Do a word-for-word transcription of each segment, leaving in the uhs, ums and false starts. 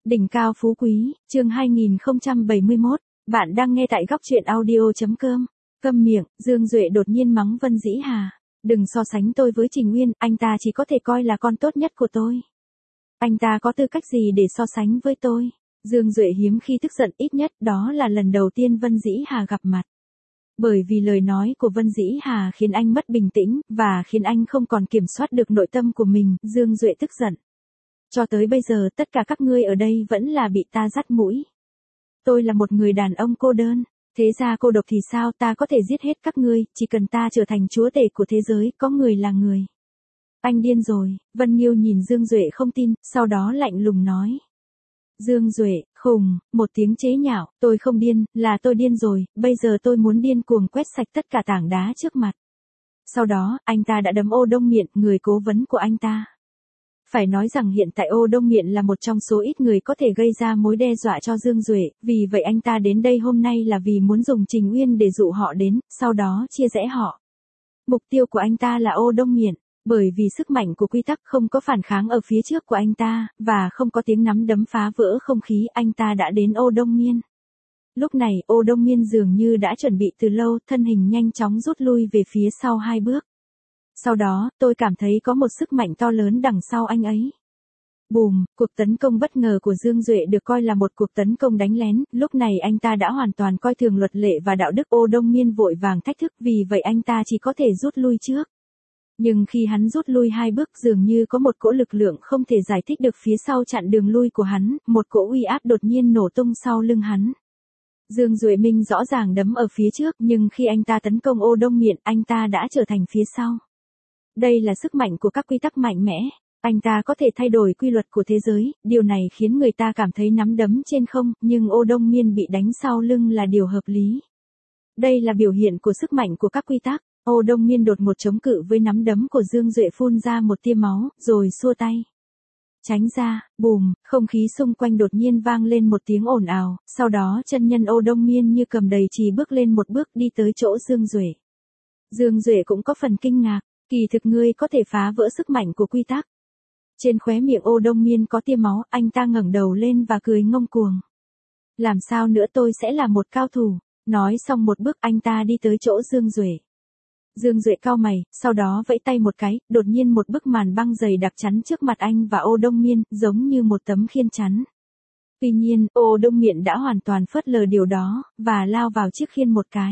Đỉnh cao phú quý, chương hai nghìn không trăm bảy mươi mốt, bạn đang nghe tại góc truyện audio.com. Câm miệng, Dương Duệ đột nhiên mắng Vân Dĩ Hà. Đừng so sánh tôi với Trình Nguyên, anh ta chỉ có thể coi là con tốt nhất của tôi. Anh ta có tư cách gì để so sánh với tôi? Dương Duệ hiếm khi tức giận, ít nhất đó là lần đầu tiên Vân Dĩ Hà gặp mặt. Bởi vì lời nói của Vân Dĩ Hà khiến anh mất bình tĩnh, và khiến anh không còn kiểm soát được nội tâm của mình, Dương Duệ tức giận. Cho tới bây giờ tất cả các ngươi ở đây vẫn là bị ta dắt mũi. Tôi là một người đàn ông cô đơn, thế ra cô độc thì sao, ta có thể giết hết các ngươi, chỉ cần ta trở thành chúa tể của thế giới, có người là người. Anh điên rồi, Vân Nghiêu nhìn Dương Duệ không tin, sau đó lạnh lùng nói. Dương Duệ, khùng, một tiếng chế nhạo, tôi không điên, là tôi điên rồi, bây giờ tôi muốn điên cuồng quét sạch tất cả tảng đá trước mặt. Sau đó, anh ta đã đấm Ô Đông Miện, người cố vấn của anh ta. Phải nói rằng hiện tại Ô Đông Miện là một trong số ít người có thể gây ra mối đe dọa cho Dương Duệ, vì vậy anh ta đến đây hôm nay là vì muốn dùng Trình Uyên để dụ họ đến, sau đó chia rẽ họ. Mục tiêu của anh ta là Ô Đông Miện, bởi vì sức mạnh của quy tắc không có phản kháng ở phía trước của anh ta, và không có tiếng nắm đấm phá vỡ không khí, anh ta đã đến Ô Đông Miên. Lúc này Ô Đông Miên dường như đã chuẩn bị từ lâu, thân hình nhanh chóng rút lui về phía sau hai bước. Sau đó, tôi cảm thấy có một sức mạnh to lớn đằng sau anh ấy. Bùm, cuộc tấn công bất ngờ của Dương Duệ được coi là một cuộc tấn công đánh lén, lúc này anh ta đã hoàn toàn coi thường luật lệ và đạo đức. Ô Đông Miên vội vàng thách thức, vì vậy anh ta chỉ có thể rút lui trước. Nhưng khi hắn rút lui hai bước dường như có một cỗ lực lượng không thể giải thích được phía sau chặn đường lui của hắn, một cỗ uy áp đột nhiên nổ tung sau lưng hắn. Dương Duệ Minh rõ ràng đấm ở phía trước, nhưng khi anh ta tấn công Ô Đông Miện, anh ta đã trở thành phía sau. Đây là sức mạnh của các quy tắc mạnh mẽ, anh ta có thể thay đổi quy luật của thế giới, điều này khiến người ta cảm thấy nắm đấm trên không, nhưng Ô Đông Miên bị đánh sau lưng là điều hợp lý. Đây là biểu hiện của sức mạnh của các quy tắc. Ô Đông Miên đột ngột chống cự với nắm đấm của Dương Duệ, phun ra một tia máu, rồi xua tay. Tránh ra, bùm, không khí xung quanh đột nhiên vang lên một tiếng ồn ào, sau đó chân nhân Ô Đông Miên như cầm đầy chì bước lên một bước đi tới chỗ Dương Duệ. Dương Duệ cũng có phần kinh ngạc, kỳ thực ngươi có thể phá vỡ sức mạnh của quy tắc. Trên khóe miệng Ô Đông Miên có tia máu, anh ta ngẩng đầu lên và cười ngông cuồng. Làm sao nữa, tôi sẽ là một cao thủ. Nói xong một bước anh ta đi tới chỗ Dương Duệ. Dương Duệ cau mày, sau đó vẫy tay một cái, đột nhiên một bức màn băng dày đặc chắn trước mặt anh và Ô Đông Miên, giống như một tấm khiên chắn. Tuy nhiên, Ô Đông Miện đã hoàn toàn phớt lờ điều đó, và lao vào chiếc khiên một cái.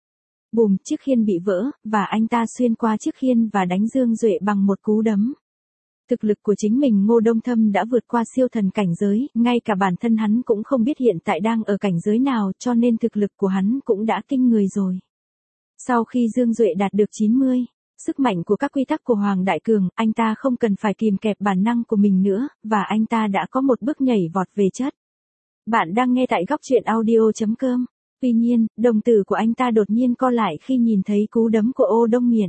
Bùm, chiếc khiên bị vỡ, và anh ta xuyên qua chiếc khiên và đánh Dương Duệ bằng một cú đấm. Thực lực của chính mình Ngô Đông Thâm đã vượt qua siêu thần cảnh giới, ngay cả bản thân hắn cũng không biết hiện tại đang ở cảnh giới nào, cho nên thực lực của hắn cũng đã kinh người rồi. Sau khi Dương Duệ đạt được chín mươi, sức mạnh của các quy tắc của Hoàng Đại Cường, anh ta không cần phải kìm kẹp bản năng của mình nữa, và anh ta đã có một bước nhảy vọt về chất. Bạn đang nghe tại góc truyện audio.com. Tuy nhiên, đồng tử của anh ta đột nhiên co lại khi nhìn thấy cú đấm của Ô Đông Miện.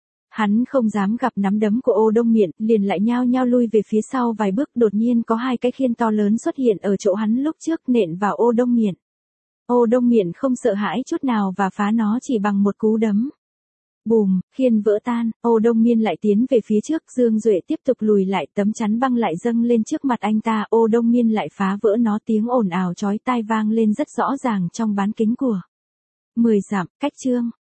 Hắn không dám gặp nắm đấm của Ô Đông Miện, liền lại nhao nhao lui về phía sau vài bước, đột nhiên có hai cái khiên to lớn xuất hiện ở chỗ hắn lúc trước, nện vào Ô Đông Miện. Ô Đông Miện không sợ hãi chút nào và phá nó chỉ bằng một cú đấm. Bùm, khiên vỡ tan, Ô Đông Miên lại tiến về phía trước, Dương Duệ tiếp tục lùi lại, tấm chắn băng lại dâng lên trước mặt anh ta, Ô Đông Miên lại phá vỡ nó, tiếng ồn ào chói tai vang lên rất rõ ràng trong bán kính của mười dặm, cách chương.